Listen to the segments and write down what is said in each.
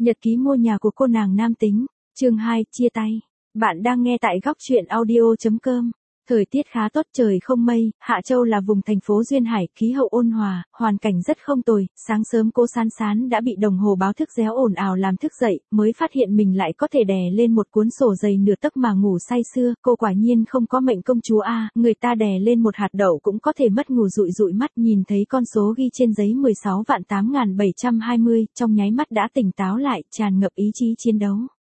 Nhật ký mua nhà của cô nàng nam tính, chương 2, chia tay. Bạn đang nghe tại góc truyện audio.com. Thời tiết khá tốt, trời không mây, Hạ Châu là vùng thành phố duyên hải, khí hậu ôn hòa, hoàn cảnh rất không tồi. Sáng sớm cô Sán Sán đã bị đồng hồ báo thức réo ồn ào làm thức dậy, mới phát hiện mình lại có thể đè lên một cuốn sổ dày nửa tấc mà ngủ say sưa. Cô quả nhiên không có mệnh công chúa a, người ta đè lên một hạt đậu cũng có thể mất ngủ, dụi dụi mắt nhìn thấy con số ghi trên giấy 16.8720, trong nháy mắt đã tỉnh táo lại, tràn ngập ý chí chiến đấu.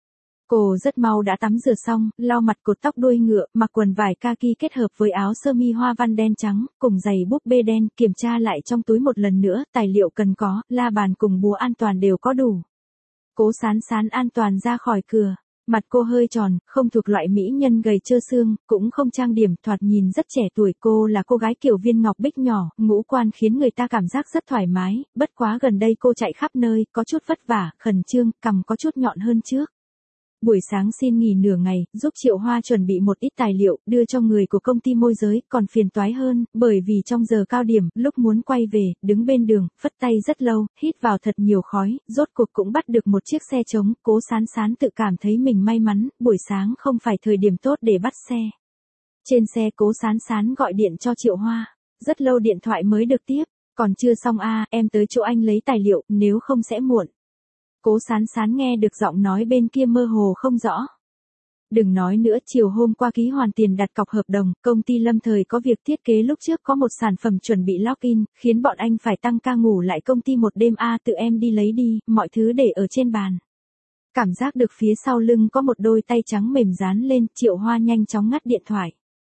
Cô rất mau đã tắm rửa xong, lau mặt, cột tóc đuôi ngựa, mặc quần vải kaki kết hợp với áo sơ mi hoa văn đen trắng, cùng giày búp bê đen, kiểm tra lại trong túi một lần nữa, tài liệu cần có, la bàn cùng búa an toàn đều có đủ. Cố Sán Sán an toàn ra khỏi cửa. Mặt cô hơi tròn, không thuộc loại mỹ nhân gầy trơ xương, cũng không trang điểm, thoạt nhìn rất trẻ tuổi. Cô là cô gái kiểu viên ngọc bích nhỏ, ngũ quan khiến người ta cảm giác rất thoải mái, bất quá gần đây cô chạy khắp nơi, có chút vất vả, khẩn trương, cằm có chút nhọn hơn trước. Buổi sáng xin nghỉ nửa ngày, giúp Triệu Hoa chuẩn bị một ít tài liệu, đưa cho người của công ty môi giới, còn phiền toái hơn, bởi vì trong giờ cao điểm, lúc muốn quay về, đứng bên đường, phất tay rất lâu, hít vào thật nhiều khói, rốt cuộc cũng bắt được một chiếc xe trống. Cố Sán Sán tự cảm thấy mình may mắn, buổi sáng không phải thời điểm tốt để bắt xe. Trên xe Cố Sán Sán gọi điện cho Triệu Hoa, rất lâu điện thoại mới được tiếp, còn chưa xong a, em tới chỗ anh lấy tài liệu, nếu không sẽ muộn. Cố Sán Sán nghe được giọng nói bên kia mơ hồ không rõ. Đừng nói nữa, chiều hôm qua ký hoàn tiền đặt cọc hợp đồng, công ty Lâm Thời có việc thiết kế lúc trước có một sản phẩm chuẩn bị login, khiến bọn anh phải tăng ca ngủ lại công ty một đêm a, tự em đi lấy đi, mọi thứ để ở trên bàn. Cảm giác được phía sau lưng có một đôi tay trắng mềm dán lên, Triệu Hoa nhanh chóng ngắt điện thoại.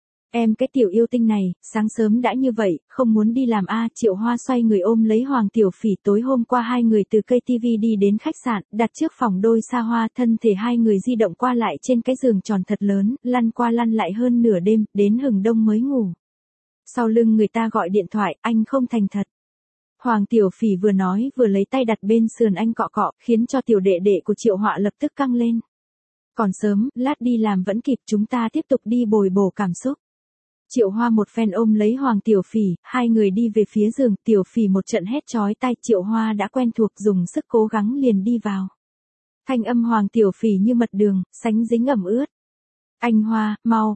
Em cái tiểu yêu tinh này, sáng sớm đã như vậy, không muốn đi làm a. Triệu Hoa xoay người ôm lấy Hoàng Tiểu Phỉ. Tối hôm qua hai người từ cây TV đi đến khách sạn, đặt trước phòng đôi xa hoa, thân thể hai người di động qua lại trên cái giường tròn thật lớn, lăn qua lăn lại hơn nửa đêm, đến hừng đông mới ngủ. Sau lưng người ta gọi điện thoại, anh không thành thật. Hoàng Tiểu Phỉ vừa nói vừa lấy tay đặt bên sườn anh cọ cọ, khiến cho tiểu đệ đệ của Triệu Họa lập tức căng lên. Còn sớm, lát đi làm vẫn kịp, chúng ta tiếp tục đi bồi bổ cảm xúc. Triệu Hoa một phen ôm lấy Hoàng Tiểu Phỉ, hai người đi về phía giường, Tiểu Phỉ một trận hét chói tai, Triệu Hoa đã quen thuộc, dùng sức cố gắng liền đi vào. Thanh âm Hoàng Tiểu Phỉ như mật đường, sánh dính ẩm ướt. Anh Hoa,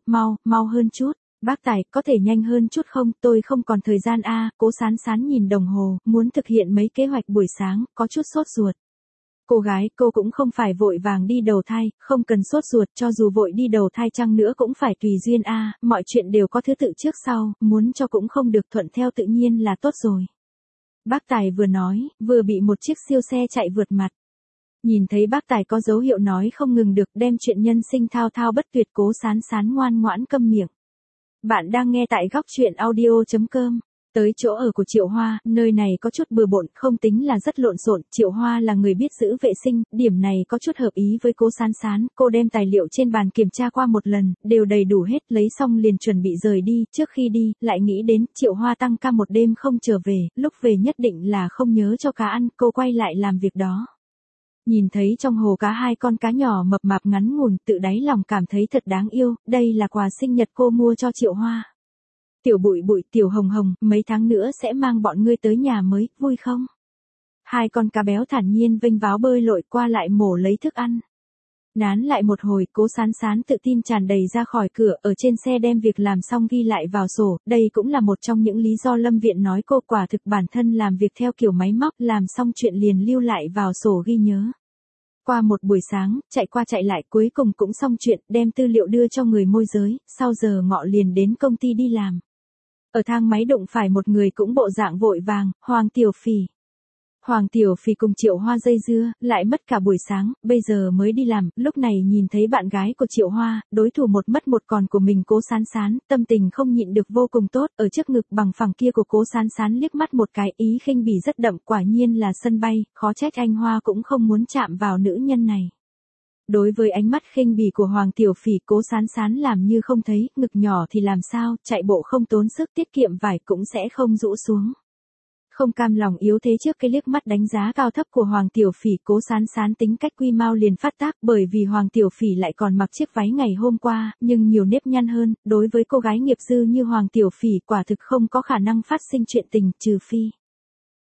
mau hơn chút, bác Tài, có thể nhanh hơn chút không, tôi không còn thời gian a. Cố Sán Sán nhìn đồng hồ, muốn thực hiện mấy kế hoạch buổi sáng, có chút sốt ruột. Cô gái, cô cũng không phải vội vàng đi đầu thai, không cần sốt ruột, cho dù vội đi đầu thai chăng nữa cũng phải tùy duyên a, mọi chuyện đều có thứ tự trước sau, muốn cho cũng không được, thuận theo tự nhiên là tốt rồi. Bác Tài vừa nói, vừa bị một chiếc siêu xe chạy vượt mặt. Nhìn thấy bác Tài có dấu hiệu nói không ngừng được, đem chuyện nhân sinh thao thao bất tuyệt. Cố Sán Sán ngoan ngoãn câm miệng. Bạn đang nghe tại góc truyện audio.com. Tới chỗ ở của Triệu Hoa, nơi này có chút bừa bộn, không tính là rất lộn xộn. Triệu Hoa là người biết giữ vệ sinh, điểm này có chút hợp ý với Cố Sán Sán. Cô đem tài liệu trên bàn kiểm tra qua một lần, đều đầy đủ hết, lấy xong liền chuẩn bị rời đi. Trước khi đi, lại nghĩ đến Triệu Hoa tăng ca một đêm không trở về, lúc về nhất định là không nhớ cho cá ăn, cô quay lại làm việc đó. Nhìn thấy trong hồ cá hai con cá nhỏ mập mạp ngắn ngủn, tự đáy lòng cảm thấy thật đáng yêu, đây là quà sinh nhật cô mua cho Triệu Hoa. Tiểu Bụi Bụi, Tiểu Hồng Hồng, mấy tháng nữa sẽ mang bọn ngươi tới nhà mới, vui không? Hai con cá béo thản nhiên vênh váo bơi lội qua lại mổ lấy thức ăn. Nán lại một hồi, Cố Sán Sán tự tin tràn đầy ra khỏi cửa, ở trên xe đem việc làm xong ghi lại vào sổ, đây cũng là một trong những lý do Lâm Viện nói cô quả thực bản thân làm việc theo kiểu máy móc, làm xong chuyện liền lưu lại vào sổ ghi nhớ. Qua một buổi sáng, chạy qua chạy lại, cuối cùng cũng xong chuyện, đem tư liệu đưa cho người môi giới, sau giờ ngọ liền đến công ty đi làm. Ở thang máy đụng phải một người cũng bộ dạng vội vàng, Hoàng Tiểu Phỉ. Hoàng Tiểu Phỉ cùng Triệu Hoa dây dưa, lại mất cả buổi sáng, bây giờ mới đi làm, lúc này nhìn thấy bạn gái của Triệu Hoa, đối thủ một mất một còn của mình Cố Sán Sán, tâm tình không nhịn được vô cùng tốt, ở trước ngực bằng phẳng kia của Cố Sán Sán liếc mắt một cái, ý khinh bỉ rất đậm, quả nhiên là sân bay, khó trách anh Hoa cũng không muốn chạm vào nữ nhân này. Đối với ánh mắt khinh bỉ của Hoàng Tiểu Phỉ, Cố Sán Sán làm như không thấy, ngực nhỏ thì làm sao, chạy bộ không tốn sức, tiết kiệm vải cũng sẽ không rũ xuống. Không cam lòng yếu thế trước cái liếc mắt đánh giá cao thấp của Hoàng Tiểu Phỉ, Cố Sán Sán tính cách quy mau liền phát tác, bởi vì Hoàng Tiểu Phỉ lại còn mặc chiếc váy ngày hôm qua, nhưng nhiều nếp nhăn hơn, đối với cô gái nghiệp dư như Hoàng Tiểu Phỉ quả thực không có khả năng phát sinh chuyện tình, trừ phi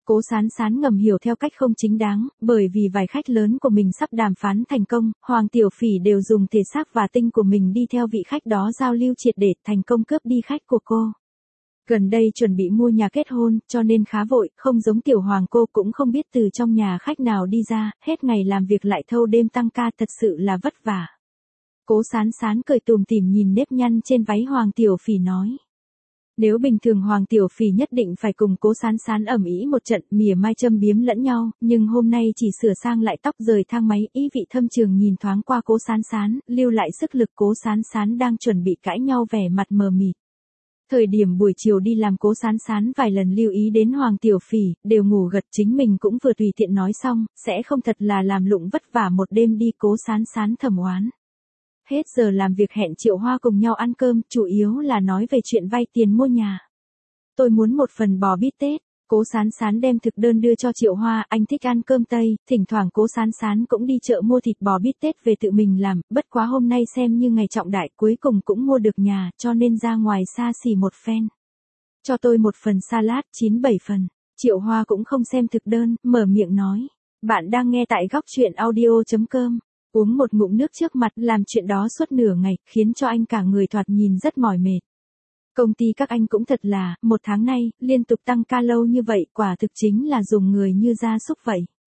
Cố Sán Sán ngầm hiểu theo cách không chính đáng, bởi vì vài khách lớn của mình sắp đàm phán thành công, Hoàng Tiểu Phỉ đều dùng thể xác và tinh của mình đi theo vị khách đó giao lưu triệt để thành công cướp đi khách của cô. Gần đây chuẩn bị mua nhà kết hôn, cho nên khá vội, không giống Tiểu Hoàng cô cũng không biết từ trong nhà khách nào đi ra, hết ngày làm việc lại thâu đêm tăng ca thật sự là vất vả. Cố Sán Sán cười tủm tỉm nhìn nếp nhăn trên váy Hoàng Tiểu Phỉ nói. Nếu bình thường Hoàng Tiểu Phỉ nhất định phải cùng Cố Sán Sán ầm ĩ một trận mỉa mai châm biếm lẫn nhau, nhưng hôm nay chỉ sửa sang lại tóc rời thang máy, ý vị thâm trường nhìn thoáng qua Cố Sán Sán, lưu lại sức lực. Cố Sán Sán đang chuẩn bị cãi nhau vẻ mặt mờ mịt. Thời điểm buổi chiều đi làm Cố Sán Sán vài lần lưu ý đến Hoàng Tiểu Phỉ, đều ngủ gật, chính mình cũng vừa tùy tiện nói xong, sẽ không thật là làm lụng vất vả một đêm đi. Cố Sán Sán thầm oán. Hết giờ làm việc hẹn Triệu Hoa cùng nhau ăn cơm, chủ yếu là nói về chuyện vay tiền mua nhà. Tôi muốn một phần bò bít tết. Cố Sán Sán đem thực đơn đưa cho Triệu Hoa, anh thích ăn cơm Tây, thỉnh thoảng Cố Sán Sán cũng đi chợ mua thịt bò bít tết về tự mình làm, bất quá hôm nay xem như ngày trọng đại, cuối cùng cũng mua được nhà, cho nên ra ngoài xa xỉ một phen. Cho tôi một phần salad, 9-7 phần. Triệu Hoa cũng không xem thực đơn, mở miệng nói. Bạn đang nghe tại góc truyện audio.com. Uống một ngụm nước trước mặt, làm chuyện đó suốt nửa ngày, khiến cho anh cả người thoạt nhìn rất mỏi mệt. Công ty các anh cũng thật là, một tháng nay, liên tục tăng ca lâu như vậy, quả thực chính là dùng người như gia súc vậy.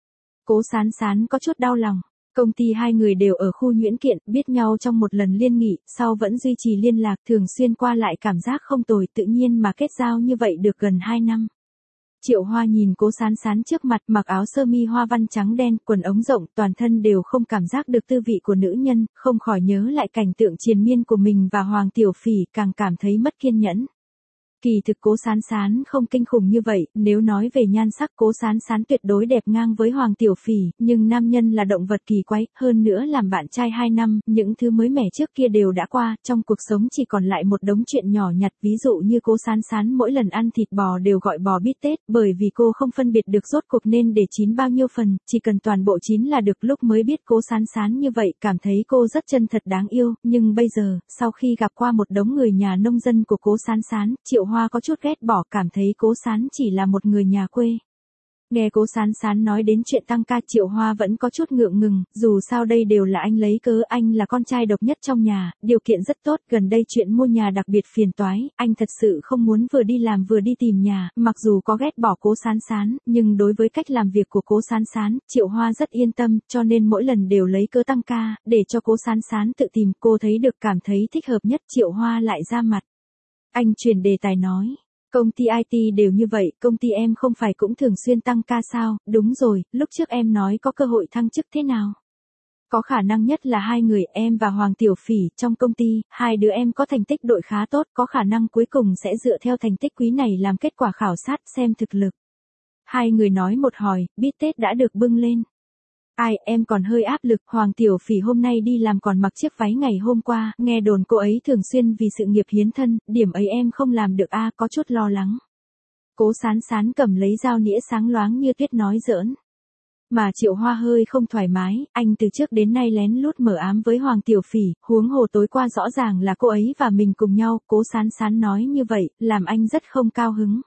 Cố Sán Sán có chút đau lòng. Công ty hai người đều ở khu Nhuyễn Kiện, biết nhau trong một lần liên nghị, sau vẫn duy trì liên lạc, thường xuyên qua lại, cảm giác không tồi, tự nhiên mà kết giao như vậy được gần 2 năm. Triệu Hoa nhìn Cố Sán Sán trước mặt, mặc áo sơ mi hoa văn trắng đen, quần ống rộng, toàn thân đều không cảm giác được tư vị của nữ nhân, không khỏi nhớ lại cảnh tượng triền miên của mình và Hoàng Tiểu Phỉ, càng cảm thấy mất kiên nhẫn. Kỳ thực Cố Sán Sán không kinh khủng như vậy, nếu nói về nhan sắc Cố Sán Sán tuyệt đối đẹp ngang với Hoàng Tiểu Phỉ, nhưng nam nhân là động vật kỳ quái, hơn nữa làm bạn trai 2 năm, những thứ mới mẻ trước kia đều đã qua, trong cuộc sống chỉ còn lại một đống chuyện nhỏ nhặt, ví dụ như Cố Sán Sán mỗi lần ăn thịt bò đều gọi bò bít tết, bởi vì cô không phân biệt được rốt cuộc nên để chín bao nhiêu phần, chỉ cần toàn bộ chín là được. Lúc mới biết Cố Sán Sán như vậy, cảm thấy cô rất chân thật đáng yêu, nhưng bây giờ, sau khi gặp qua một đống người nhà nông dân của Cố Sán Sán, Triệu Hoa có chút ghét bỏ, cảm thấy Cố Sán chỉ là một người nhà quê. Nghe Cố Sán Sán nói đến chuyện tăng ca, Triệu Hoa vẫn có chút ngượng ngùng, dù sao đây đều là anh lấy cớ, anh là con trai độc nhất trong nhà, điều kiện rất tốt, gần đây chuyện mua nhà đặc biệt phiền toái, anh thật sự không muốn vừa đi làm vừa đi tìm nhà, mặc dù có ghét bỏ Cố Sán Sán, nhưng đối với cách làm việc của Cố Sán Sán, Triệu Hoa rất yên tâm, cho nên mỗi lần đều lấy cớ tăng ca, để cho Cố Sán Sán tự tìm. Cô thấy được, cảm thấy thích hợp nhất, Triệu Hoa lại ra mặt. Anh chuyển đề tài nói. Công ty IT đều như vậy, công ty em không phải cũng thường xuyên tăng ca sao? Đúng rồi, lúc trước em nói có cơ hội thăng chức thế nào? Có khả năng nhất là hai người em và Hoàng Tiểu Phỉ trong công ty, hai đứa em có thành tích đội khá tốt, có khả năng cuối cùng sẽ dựa theo thành tích quý này làm kết quả khảo sát xem thực lực. Hai người nói một hồi, bít tết đã được bưng lên. Ai, em còn hơi áp lực, Hoàng Tiểu Phỉ hôm nay đi làm còn mặc chiếc váy ngày hôm qua, nghe đồn cô ấy thường xuyên vì sự nghiệp hiến thân, điểm ấy em không làm được a, có chút lo lắng. Cố Sán Sán cầm lấy dao nĩa sáng loáng như tuyết nói giỡn. Mà Triệu Hoa hơi không thoải mái, anh từ trước đến nay lén lút mở ám với Hoàng Tiểu Phỉ, huống hồ tối qua rõ ràng là cô ấy và mình cùng nhau, Cố Sán Sán nói như vậy, làm anh rất không cao hứng.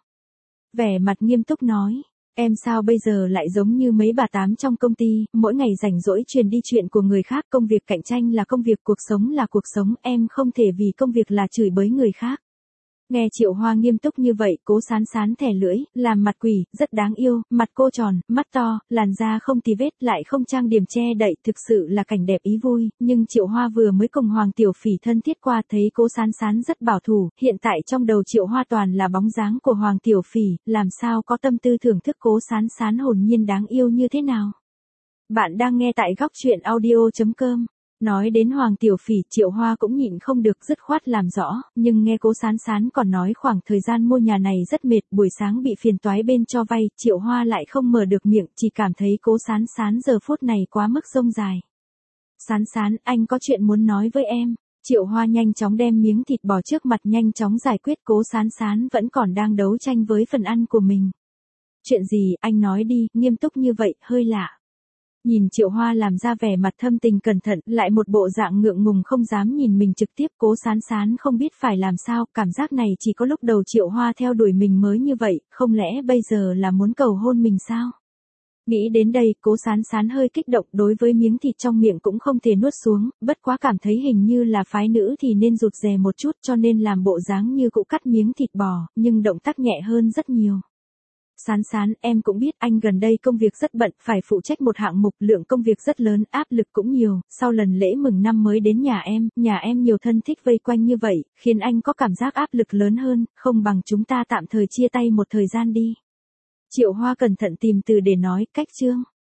Vẻ mặt nghiêm túc nói. Em sao bây giờ lại giống như mấy bà tám trong công ty, mỗi ngày rảnh rỗi truyền đi chuyện của người khác, công việc cạnh tranh là công việc, cuộc sống là cuộc sống, em không thể vì công việc là chửi bới người khác. Nghe Triệu Hoa nghiêm túc như vậy, Cố Sán Sán thẻ lưỡi, làm mặt quỷ, rất đáng yêu, mặt cô tròn, mắt to, làn da không tì vết, lại không trang điểm che đậy, thực sự là cảnh đẹp ý vui, nhưng Triệu Hoa vừa mới cùng Hoàng Tiểu Phỉ thân thiết qua, thấy Cố Sán Sán rất bảo thủ, hiện tại trong đầu Triệu Hoa toàn là bóng dáng của Hoàng Tiểu Phỉ, làm sao có tâm tư thưởng thức Cố Sán Sán hồn nhiên đáng yêu như thế nào. Bạn đang nghe tại góc truyện audio.com. Nói đến Hoàng Tiểu Phỉ, Triệu Hoa cũng nhịn không được dứt khoát làm rõ, nhưng nghe Cố Sán Sán còn nói khoảng thời gian mua nhà này rất mệt, buổi sáng bị phiền toái bên cho vay, Triệu Hoa lại không mở được miệng, chỉ cảm thấy Cố Sán Sán giờ phút này quá mức rông dài. Sán Sán, anh có chuyện muốn nói với em. Triệu Hoa nhanh chóng đem miếng thịt bò trước mặt nhanh chóng giải quyết, Cố Sán Sán vẫn còn đang đấu tranh với phần ăn của mình. Chuyện gì, anh nói đi, nghiêm túc như vậy, hơi lạ. Nhìn Triệu Hoa làm ra vẻ mặt thâm tình cẩn thận, lại một bộ dạng ngượng ngùng không dám nhìn mình trực tiếp, Cố Sán Sán không biết phải làm sao, cảm giác này chỉ có lúc đầu Triệu Hoa theo đuổi mình mới như vậy, không lẽ bây giờ là muốn cầu hôn mình sao? Nghĩ đến đây, Cố Sán Sán hơi kích động, đối với miếng thịt trong miệng cũng không thể nuốt xuống, bất quá cảm thấy hình như là phái nữ thì nên rụt rè một chút, cho nên làm bộ dáng như cụ cắt miếng thịt bò, nhưng động tác nhẹ hơn rất nhiều. Sán Sán, em cũng biết anh gần đây công việc rất bận, phải phụ trách một hạng mục, lượng công việc rất lớn, áp lực cũng nhiều, sau lần lễ mừng năm mới đến nhà em nhiều thân thích vây quanh như vậy, khiến anh có cảm giác áp lực lớn hơn, không bằng chúng ta tạm thời chia tay một thời gian đi. Triệu Hoa cẩn thận tìm từ để nói, cách chương.